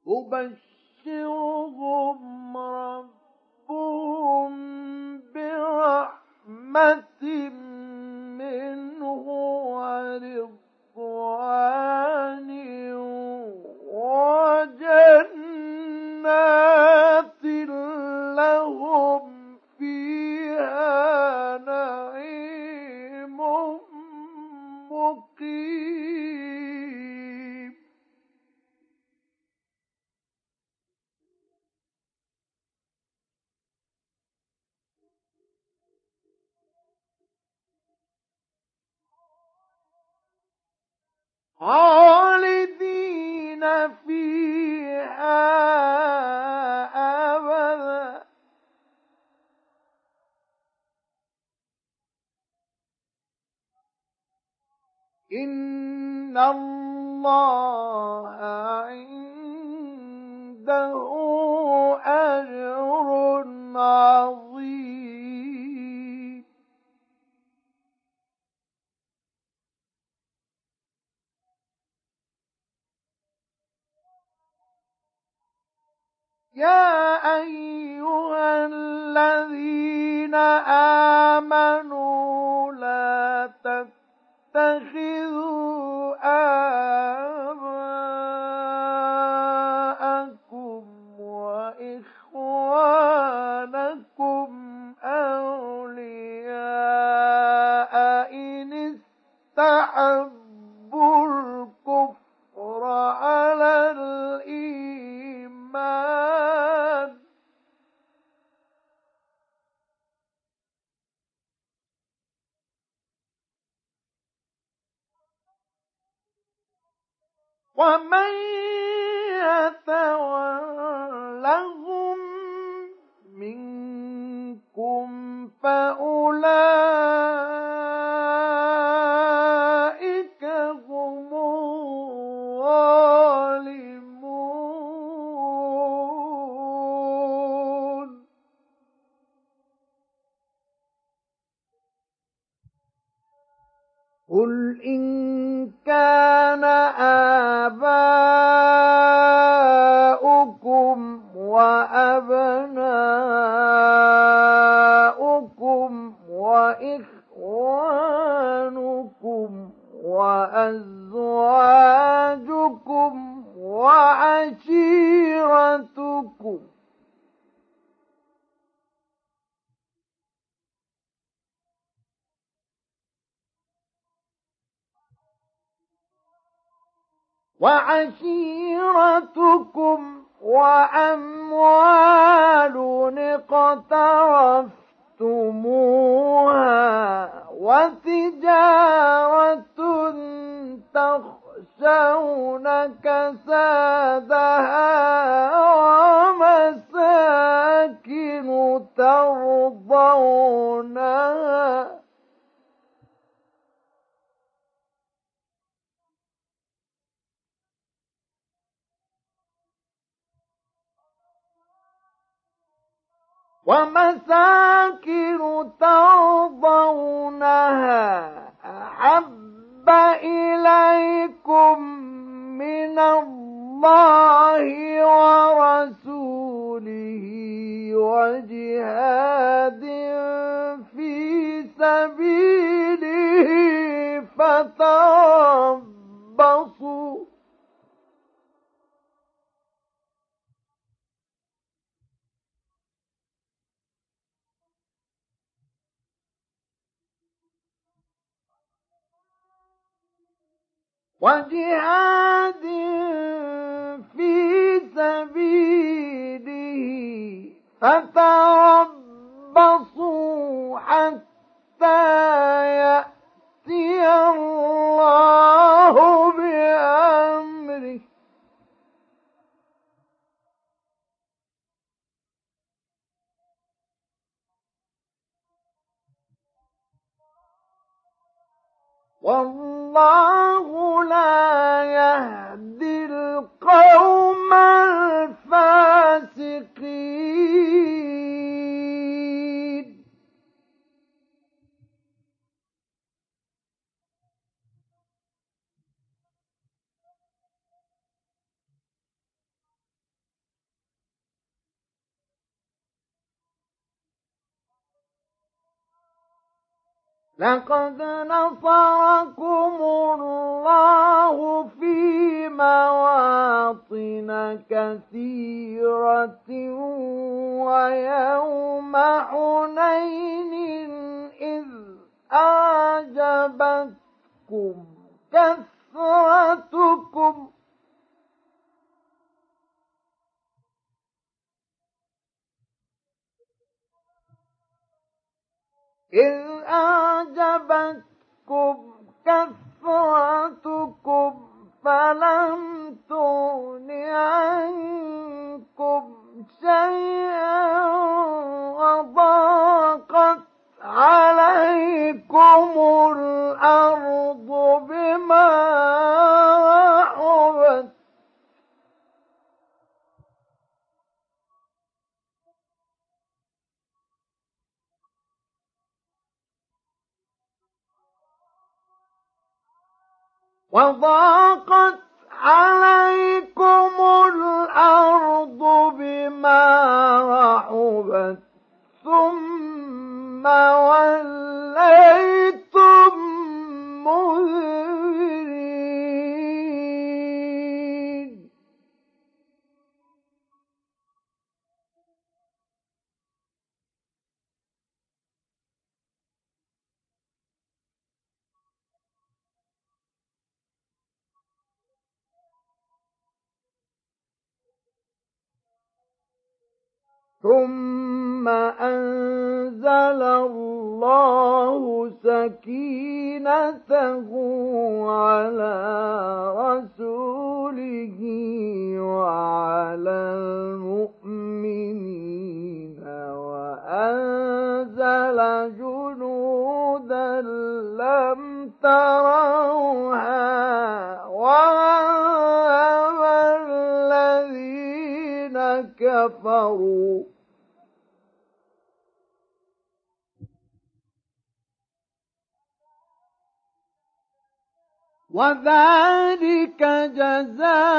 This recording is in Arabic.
يبشرهم ربهم برحمة منه ورضوان وجنات لهم فيها نعيم مقيم. خالدين فيها أبدا. إن الله عنده أجر عظيم. يا أيها الذين آمنوا لا تتخذوا آباءكم وإخوانكم أولياء إن استحبوا الكفر على الإيمان ومن يتولهم منكم فأولئك هم الظالمون. قل إن كان آباؤكم وأبناؤكم وإخوانكم وأزواجكم وعشيرتكم وأموال اقترفتموها وتجارة تخشون كسادها ومساكن ترضونها أحب إليكم من الله ورسوله وجهاد في سبيله فتربصوا وجهاد في سبيله فتربصوا حتى يأتي الله بأمره والله لا يهدي القوم الفاسقين. لقد نصركم الله في مواطن كثيرة ويوم حنين إذ أعجبتكم كثرتكم فلم تغن عنكم شيئا وضاقت عليكم الأرض بما رحبت وضاقت عليكم الأرض بما رحبت ثم وليتم مدبرين ثم أنزل الله سكينته على رسوله وعلى المؤمنين وأنزل جنودا لم تروها وعذب الذين كفروا وذلك جزاء